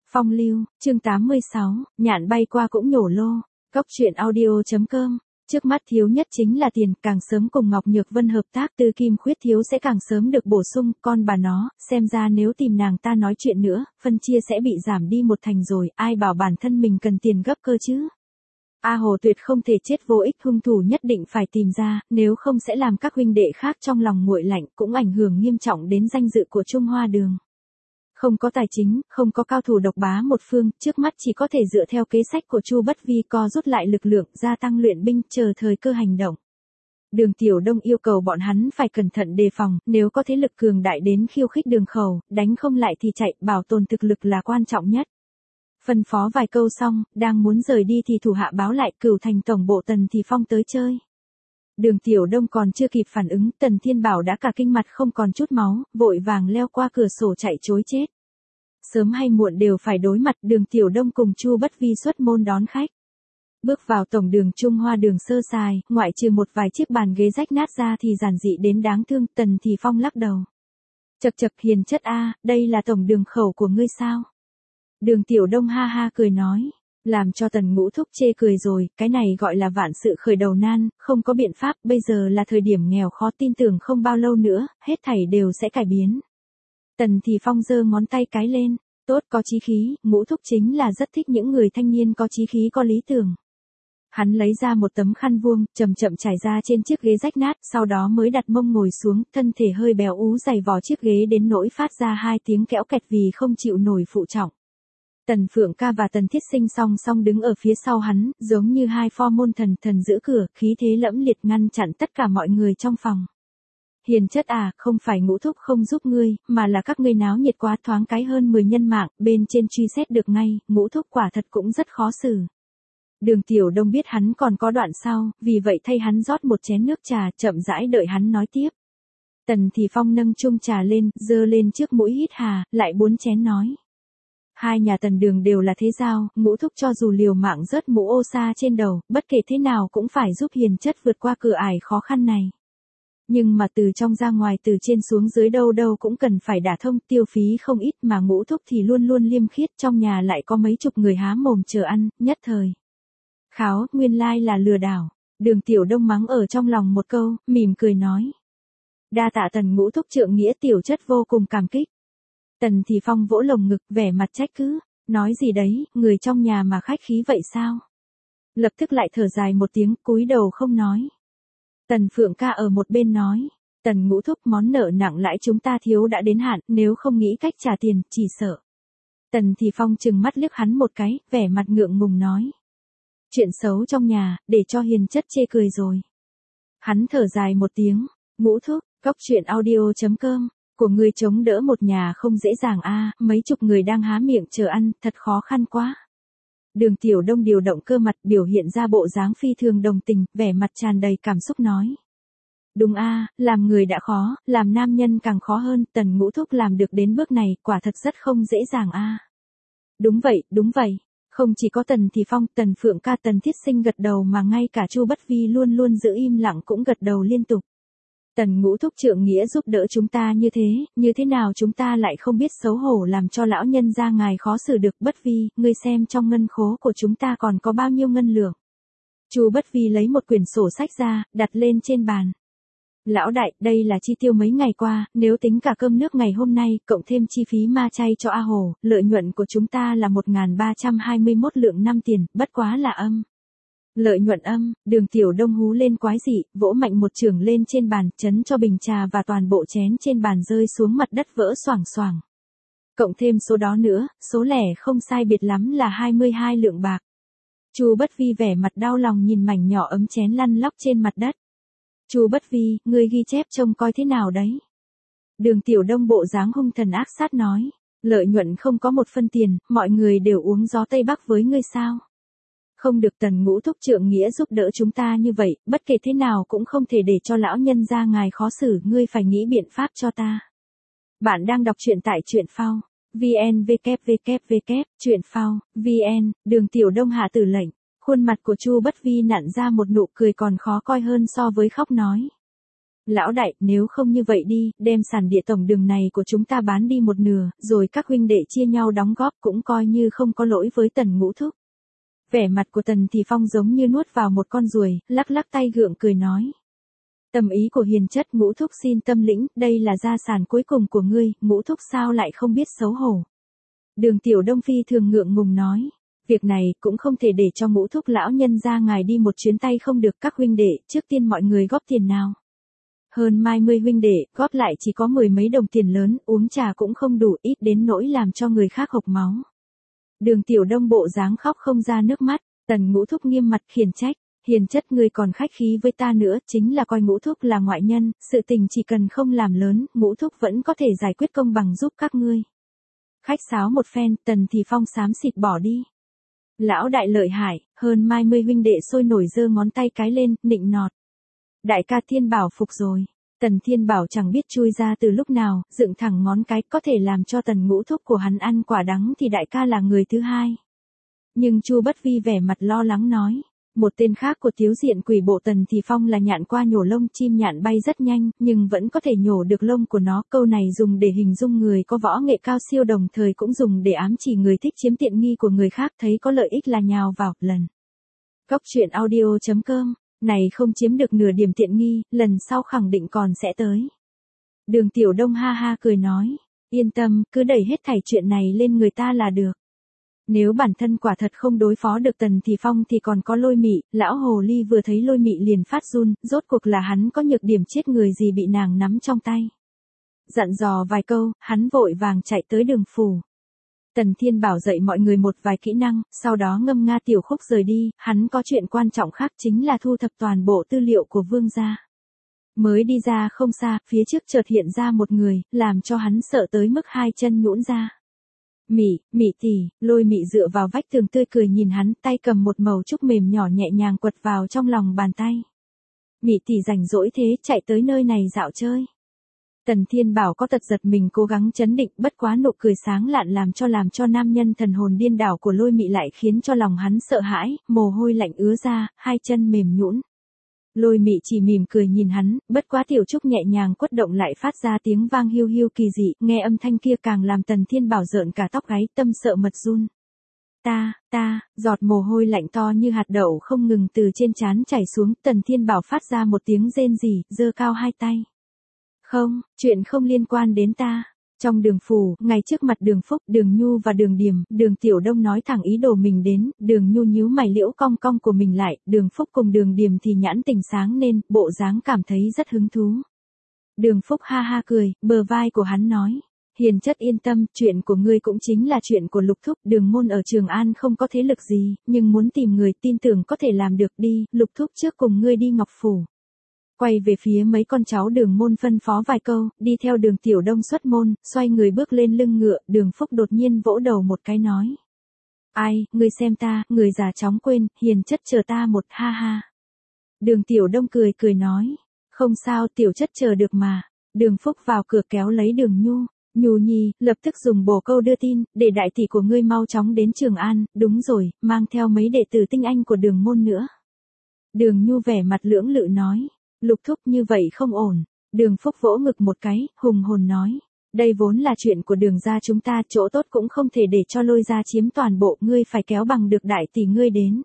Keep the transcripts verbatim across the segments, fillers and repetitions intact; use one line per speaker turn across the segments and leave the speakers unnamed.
Phong lưu, chương tám mươi sáu, nhạn bay qua cũng nhổ lô. Cốc truyện audio.com. Trước mắt thiếu nhất chính là tiền, càng sớm cùng Ngọc Nhược Vân hợp tác Tư Kim khuyết thiếu sẽ càng sớm được bổ sung, con bà nó, xem ra nếu tìm nàng ta nói chuyện nữa, phân chia sẽ bị giảm đi một thành rồi, ai bảo bản thân mình cần tiền gấp cơ chứ. A Hồ tuyệt không thể chết vô ích, hung thủ nhất định phải tìm ra, nếu không sẽ làm các huynh đệ khác trong lòng nguội lạnh, cũng ảnh hưởng nghiêm trọng đến danh dự của Trung Hoa Đường. Không có tài chính, không có cao thủ độc bá một phương, trước mắt chỉ có thể dựa theo kế sách của Chu Bất Vi co rút lại lực lượng, gia tăng luyện binh, chờ thời cơ hành động. Đường Tiểu Đông yêu cầu bọn hắn phải cẩn thận đề phòng, nếu có thế lực cường đại đến khiêu khích Đường Khẩu, đánh không lại thì chạy, bảo tồn thực lực là quan trọng nhất. Phân phó vài câu xong, đang muốn rời đi thì thủ hạ báo lại Cửu Thành tổng bộ Tần Thì Phong tới chơi. Đường Tiểu Đông còn chưa kịp phản ứng, Tần Thiên Bảo đã cả kinh mặt không còn chút máu, vội vàng leo qua cửa sổ chạy trối chết. Sớm hay muộn đều phải đối mặt, Đường Tiểu Đông cùng Chu Bất Vi xuất môn đón khách. Bước vào tổng đường Trung Hoa Đường sơ sài, ngoại trừ một vài chiếc bàn ghế rách nát ra thì giản dị đến đáng thương, Tần Thì Phong lắc đầu. Chậc chậc hiền chất a, đây là tổng đường khẩu của ngươi sao? Đường Tiểu Đông ha ha cười nói. Làm cho Tần Ngũ Thúc chê cười rồi, cái này gọi là vạn sự khởi đầu nan, không có biện pháp, bây giờ là thời điểm nghèo khó, tin tưởng không bao lâu nữa, hết thảy đều sẽ cải biến. Tần Thì Phong giơ ngón tay cái lên, tốt, có chí khí, Ngũ Thúc chính là rất thích những người thanh niên có chí khí có lý tưởng. Hắn lấy ra một tấm khăn vuông, chậm chậm trải ra trên chiếc ghế rách nát, sau đó mới đặt mông ngồi xuống, thân thể hơi béo ú giày vò chiếc ghế đến nỗi phát ra hai tiếng kẽo kẹt vì không chịu nổi phụ trọng. Tần Phượng Ca và Tần Thiết Sinh song song đứng ở phía sau hắn, giống như hai pho môn thần thần giữ cửa, khí thế lẫm liệt ngăn chặn tất cả mọi người trong phòng. Hiền chất à, không phải Ngũ Thúc không giúp ngươi, mà là các ngươi náo nhiệt quá, thoáng cái hơn mười nhân mạng, bên trên truy xét được ngay, Ngũ Thúc quả thật cũng rất khó xử. Đường Tiểu Đông biết hắn còn có đoạn sau, vì vậy thay hắn rót một chén nước trà, chậm rãi đợi hắn nói tiếp. Tần Thì Phong nâng chung trà lên, giơ lên trước mũi hít hà, lại bốn chén nói. Hai nhà Tần Đường đều là thế giao, Ngũ Thúc cho dù liều mạng rớt mũ ô sa trên đầu, bất kể thế nào cũng phải giúp hiền chất vượt qua cửa ải khó khăn này. Nhưng mà từ trong ra ngoài, từ trên xuống dưới đâu đâu cũng cần phải đả thông, tiêu phí không ít, mà Ngũ Thúc thì luôn luôn liêm khiết, trong nhà lại có mấy chục người há mồm chờ ăn, nhất thời. Kháo, nguyên lai là lừa đảo. Đường Tiểu Đông mắng ở trong lòng một câu, mỉm cười nói. Đa tạ Tần Ngũ Thúc trượng nghĩa, tiểu chất vô cùng cảm kích. Tần Thì Phong vỗ lồng ngực, vẻ mặt trách cứ, nói gì đấy, người trong nhà mà khách khí vậy sao? Lập tức lại thở dài một tiếng, cúi đầu không nói. Tần Phượng Ca ở một bên nói, Tần Ngũ Thúc, món nợ nặng lãi chúng ta thiếu đã đến hạn, nếu không nghĩ cách trả tiền, chỉ sợ. Tần Thì Phong trừng mắt liếc hắn một cái, vẻ mặt ngượng ngùng nói. Chuyện xấu trong nhà, để cho hiền chất chê cười rồi. Hắn thở dài một tiếng, Ngũ Thúc, cốc truyện audio.com. Của người chống đỡ một nhà không dễ dàng a, mấy chục người đang há miệng chờ ăn, thật khó khăn quá. Đường Tiểu Đông điều động cơ mặt, biểu hiện ra bộ dáng phi thường đồng tình, vẻ mặt tràn đầy cảm xúc nói. Đúng a, làm người đã khó, làm nam nhân càng khó hơn, Tần Ngũ Thúc làm được đến bước này, quả thật rất không dễ dàng a. Đúng vậy, đúng vậy. Không chỉ có Tần Thì Phong, Tần Phượng Ca, Tần Thiết Sinh gật đầu mà ngay cả Chu Bất Vi luôn luôn giữ im lặng cũng gật đầu liên tục. Tần Ngũ Thúc trượng nghĩa giúp đỡ chúng ta như thế, như thế nào chúng ta lại không biết xấu hổ làm cho lão nhân gia ngài khó xử được. Bất Vi, ngươi xem trong ngân khố của chúng ta còn có bao nhiêu ngân lượng. Chu Bất Vi lấy một quyển sổ sách ra, đặt lên trên bàn. Lão đại, đây là chi tiêu mấy ngày qua, nếu tính cả cơm nước ngày hôm nay, cộng thêm chi phí ma chay cho A Hồ, lợi nhuận của chúng ta là một nghìn ba trăm hai mươi mốt lượng năm tiền, bất quá là âm. Lợi nhuận âm, Đường Tiểu Đông hú lên quái dị, vỗ mạnh một chưởng lên trên bàn, chấn cho bình trà và toàn bộ chén trên bàn rơi xuống mặt đất vỡ xoảng xoảng. Cộng thêm số đó nữa, số lẻ không sai biệt lắm là hai mươi hai lượng bạc. Chu Bất Vi vẻ mặt đau lòng nhìn mảnh nhỏ ấm chén lăn lóc trên mặt đất. Chu Bất Vi, ngươi ghi chép trông coi thế nào đấy? Đường Tiểu Đông bộ dáng hung thần ác sát nói, lợi nhuận không có một phân tiền, mọi người đều uống gió Tây Bắc với ngươi sao? Không được, Tần Ngũ Thúc trượng nghĩa giúp đỡ chúng ta như vậy, bất kể thế nào cũng không thể để cho lão nhân gia ngài khó xử, ngươi phải nghĩ biện pháp cho ta. Bạn đang đọc truyện tại truyện phao, vn www, truyện phao, vn, Đường Tiểu Đông hạ tử lệnh, khuôn mặt của Chu Bất Vi nặn ra một nụ cười còn khó coi hơn so với khóc nói. Lão đại, nếu không như vậy đi, đem sản địa tổng đường này của chúng ta bán đi một nửa, rồi các huynh đệ chia nhau đóng góp cũng coi như không có lỗi với Tần Ngũ Thúc. Vẻ mặt của Tần Thì Phong giống như nuốt vào một con ruồi, lắc lắc tay gượng cười nói. Tâm ý của hiền chất Ngũ Thúc xin tâm lĩnh, đây là gia sản cuối cùng của ngươi, Ngũ Thúc sao lại không biết xấu hổ. Đường Tiểu Đông phi thường ngượng ngùng nói. Việc này cũng không thể để cho Ngũ Thúc lão nhân ra ngài đi một chuyến tay không được, các huynh đệ, trước tiên mọi người góp tiền nào. Hơn mai mươi huynh đệ, góp lại chỉ có mười mấy đồng tiền lớn, uống trà cũng không đủ, ít đến nỗi làm cho người khác hộc máu. Đường Tiểu Đông bộ dáng khóc không ra nước mắt, Tần Ngũ Thúc nghiêm mặt khiển trách, hiền chất ngươi còn khách khí với ta nữa, chính là coi Ngũ Thúc là ngoại nhân, sự tình chỉ cần không làm lớn, Ngũ Thúc vẫn có thể giải quyết công bằng giúp các ngươi. Khách sáo một phen, Tần Thì Phong xám xịt bỏ đi. Lão đại lợi hại, hơn mai mươi huynh đệ sôi nổi giơ ngón tay cái lên, nịnh nọt. Đại ca Thiên Bảo phục rồi. Tần Thiên Bảo chẳng biết chui ra từ lúc nào, dựng thẳng ngón cái, có thể làm cho Tần Ngũ Thúc của hắn ăn quả đắng thì đại ca là người thứ hai. Nhưng Chu Bất Vi vẻ mặt lo lắng nói. Một tên khác của thiếu diện quỷ bộ Tần Thì Phong là nhạn qua nhổ lông, chim nhạn bay rất nhanh, nhưng vẫn có thể nhổ được lông của nó. Câu này dùng để hình dung người có võ nghệ cao siêu, đồng thời cũng dùng để ám chỉ người thích chiếm tiện nghi của người khác, thấy có lợi ích là nhào vào, lần. Cốc truyện audio chấm com, này không chiếm được nửa điểm tiện nghi, lần sau khẳng định còn sẽ tới. Đường Tiểu Đông ha ha cười nói, yên tâm, cứ đẩy hết thảy chuyện này lên người ta là được. Nếu bản thân quả thật không đối phó được Tần Thì Phong thì còn có Lôi Mị, lão hồ ly vừa thấy Lôi Mị liền phát run, rốt cuộc là hắn có nhược điểm chết người gì bị nàng nắm trong tay. Dặn dò vài câu, hắn vội vàng chạy tới đường phủ. Tần Thiên Bảo dạy mọi người một vài kỹ năng, sau đó ngâm nga tiểu khúc rời đi, hắn có chuyện quan trọng khác chính là thu thập toàn bộ tư liệu của vương gia. Mới đi ra không xa, phía trước chợt hiện ra một người, làm cho hắn sợ tới mức hai chân nhũn ra. Mị, Mị tỷ, Lôi Mị dựa vào vách tường tươi cười nhìn hắn, tay cầm một mẩu trúc mềm nhỏ nhẹ nhàng quật vào trong lòng bàn tay. Mị tỷ rảnh rỗi thế, chạy tới nơi này dạo chơi. Tần Thiên Bảo có tật giật mình cố gắng chấn định, bất quá nụ cười sáng lạn làm cho làm cho nam nhân thần hồn điên đảo của Lôi Mị lại khiến cho lòng hắn sợ hãi, mồ hôi lạnh ứa ra, hai chân mềm nhũn. Lôi Mị chỉ mỉm cười nhìn hắn, bất quá tiểu trúc nhẹ nhàng quất động lại phát ra tiếng vang hiu hiu kỳ dị, nghe âm thanh kia càng làm Tần Thiên Bảo rợn cả tóc gáy, tâm sợ mật run. Ta, ta, giọt mồ hôi lạnh to như hạt đậu không ngừng từ trên trán chảy xuống, Tần Thiên Bảo phát ra một tiếng rên rỉ, giơ cao hai tay. Không, chuyện không liên quan đến ta. Trong đường phủ, ngay trước mặt Đường Phúc, Đường Nhu và Đường Điềm, Đường Tiểu Đông nói thẳng ý đồ mình đến, Đường Nhu nhíu mày liễu cong cong của mình lại, Đường Phúc cùng Đường Điềm thì nhãn tình sáng nên, bộ dáng cảm thấy rất hứng thú. Đường Phúc ha ha cười, bờ vai của hắn nói, hiền chất yên tâm, chuyện của ngươi cũng chính là chuyện của Lục Thúc, Đường môn ở Trường An không có thế lực gì, nhưng muốn tìm người tin tưởng có thể làm được đi, Lục Thúc trước cùng ngươi đi Ngọc Phủ. Quay về phía mấy con cháu Đường môn phân phó vài câu, đi theo Đường Tiểu Đông xuất môn, xoay người bước lên lưng ngựa, Đường Phúc đột nhiên vỗ đầu một cái nói. Ai, ngươi xem ta, người già chóng quên, hiền chất chờ ta một, ha ha. Đường Tiểu Đông cười cười nói. Không sao, tiểu chất chờ được mà. Đường Phúc vào cửa kéo lấy Đường Nhu. Nhu nhi, lập tức dùng bồ câu đưa tin, để đại tỷ của ngươi mau chóng đến Trường An, đúng rồi, mang theo mấy đệ tử tinh anh của Đường môn nữa. Đường Nhu vẻ mặt lưỡng lự nói. Lục Thúc như vậy không ổn. Đường Phúc vỗ ngực một cái, hùng hồn nói. Đây vốn là chuyện của Đường gia chúng ta, chỗ tốt cũng không thể để cho Lôi gia chiếm toàn bộ, ngươi phải kéo bằng được đại tỷ ngươi đến.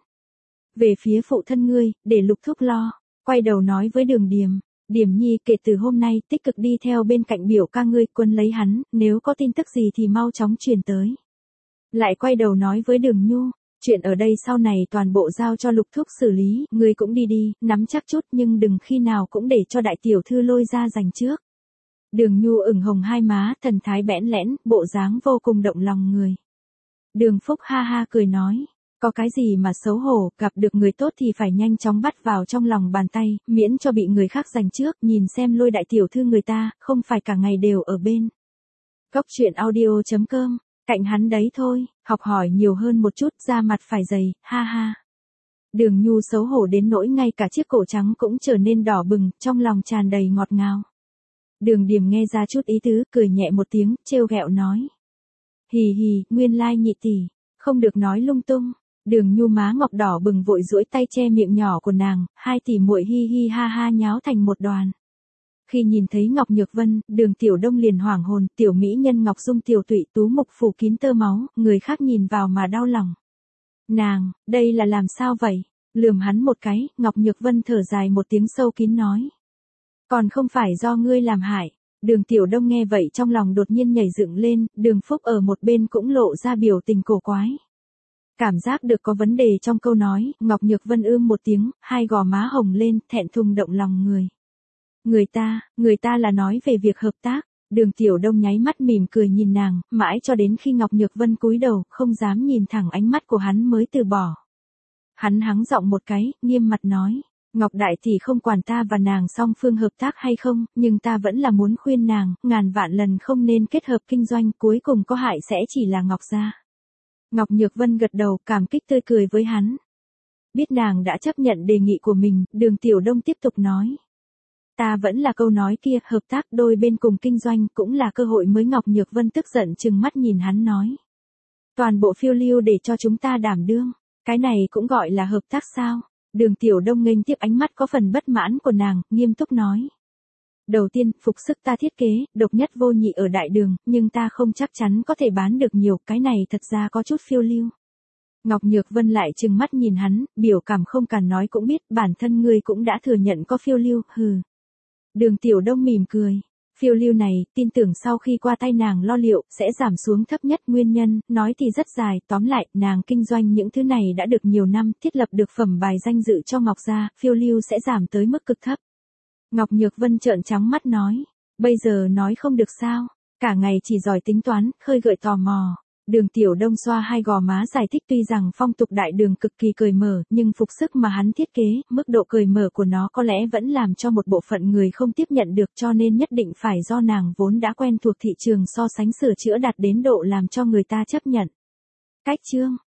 Về phía phụ thân ngươi, để Lục Thúc lo. Quay đầu nói với Đường Điềm. Điềm nhi, kể từ hôm nay, tích cực đi theo bên cạnh biểu ca ngươi, quân lấy hắn, nếu có tin tức gì thì mau chóng truyền tới. Lại quay đầu nói với Đường Nhu. Chuyện ở đây sau này toàn bộ giao cho Lục Thúc xử lý, ngươi cũng đi đi, nắm chắc chút nhưng đừng khi nào cũng để cho đại tiểu thư Lôi ra giành trước. Đường Nhu ửng hồng hai má, thần thái bẽn lẽn, bộ dáng vô cùng động lòng người. Đường Phúc ha ha cười nói, có cái gì mà xấu hổ, gặp được người tốt thì phải nhanh chóng bắt vào trong lòng bàn tay, miễn cho bị người khác giành trước, nhìn xem Lôi đại tiểu thư người ta, không phải cả ngày đều ở bên. Cốc truyện audio chấm com. Cạnh hắn đấy thôi, học hỏi nhiều hơn một chút, da mặt phải dày, ha ha. Đường Nhu xấu hổ đến nỗi ngay cả chiếc cổ trắng cũng trở nên đỏ bừng, trong lòng tràn đầy ngọt ngào. Đường Điềm nghe ra chút ý tứ, cười nhẹ một tiếng, trêu ghẹo nói. Hì hì, nguyên lai nhị tỷ, không được nói lung tung. Đường Nhu má ngọc đỏ bừng vội duỗi tay che miệng nhỏ của nàng, hai tỷ muội hi hi ha ha nháo thành một đoàn. Khi nhìn thấy Ngọc Nhược Vân, Đường Tiểu Đông liền hoảng hồn, tiểu mỹ nhân Ngọc Dung tiểu tụy tú mục phủ kín tơ máu, người khác nhìn vào mà đau lòng. Nàng, đây là làm sao vậy? Lườm hắn một cái, Ngọc Nhược Vân thở dài một tiếng sâu kín nói. Còn không phải do ngươi làm hại. Đường Tiểu Đông nghe vậy trong lòng đột nhiên nhảy dựng lên, Đường Phúc ở một bên cũng lộ ra biểu tình cổ quái. Cảm giác được có vấn đề trong câu nói, Ngọc Nhược Vân ưm một tiếng, hai gò má hồng lên, thẹn thùng động lòng người. Người ta, người ta là nói về việc hợp tác. Đường Tiểu Đông nháy mắt mỉm cười nhìn nàng, mãi cho đến khi Ngọc Nhược Vân cúi đầu, không dám nhìn thẳng ánh mắt của hắn mới từ bỏ. Hắn hắng giọng một cái, nghiêm mặt nói. Ngọc Đại Tỷ không quản ta và nàng song phương hợp tác hay không, nhưng ta vẫn là muốn khuyên nàng, ngàn vạn lần không nên kết hợp kinh doanh, cuối cùng có hại sẽ chỉ là Ngọc gia. Ngọc Nhược Vân gật đầu, cảm kích tươi cười với hắn. Biết nàng đã chấp nhận đề nghị của mình, Đường Tiểu Đông tiếp tục nói. Ta vẫn là câu nói kia, hợp tác đôi bên cùng kinh doanh cũng là cơ hội mới. Ngọc Nhược Vân tức giận trừng mắt nhìn hắn nói. Toàn bộ phiêu lưu để cho chúng ta đảm đương, cái này cũng gọi là hợp tác sao? Đường Tiểu Đông nghênh tiếp ánh mắt có phần bất mãn của nàng, nghiêm túc nói. Đầu tiên, phục sức ta thiết kế, độc nhất vô nhị ở đại đường, nhưng ta không chắc chắn có thể bán được nhiều, cái này thật ra có chút phiêu lưu. Ngọc Nhược Vân lại trừng mắt nhìn hắn, biểu cảm không cần nói cũng biết, bản thân ngươi cũng đã thừa nhận có phiêu lưu, hừ. Đường Tiểu Đông mỉm cười. Phiêu lưu này, tin tưởng sau khi qua tay nàng lo liệu, sẽ giảm xuống thấp nhất. Nguyên nhân, nói thì rất dài, tóm lại, nàng kinh doanh những thứ này đã được nhiều năm, thiết lập được phẩm bài danh dự cho Ngọc gia, phiêu lưu sẽ giảm tới mức cực thấp. Ngọc Nhược Vân trợn trắng mắt nói, bây giờ nói không được sao, cả ngày chỉ giỏi tính toán, khơi gợi tò mò. Đường Tiểu Đông xoa hai gò má giải thích tuy rằng phong tục đại đường cực kỳ cởi mở, nhưng phục sức mà hắn thiết kế, mức độ cởi mở của nó có lẽ vẫn làm cho một bộ phận người không tiếp nhận được, cho nên nhất định phải do nàng vốn đã quen thuộc thị trường so sánh sửa chữa đạt đến độ làm cho người ta chấp nhận. Cách chương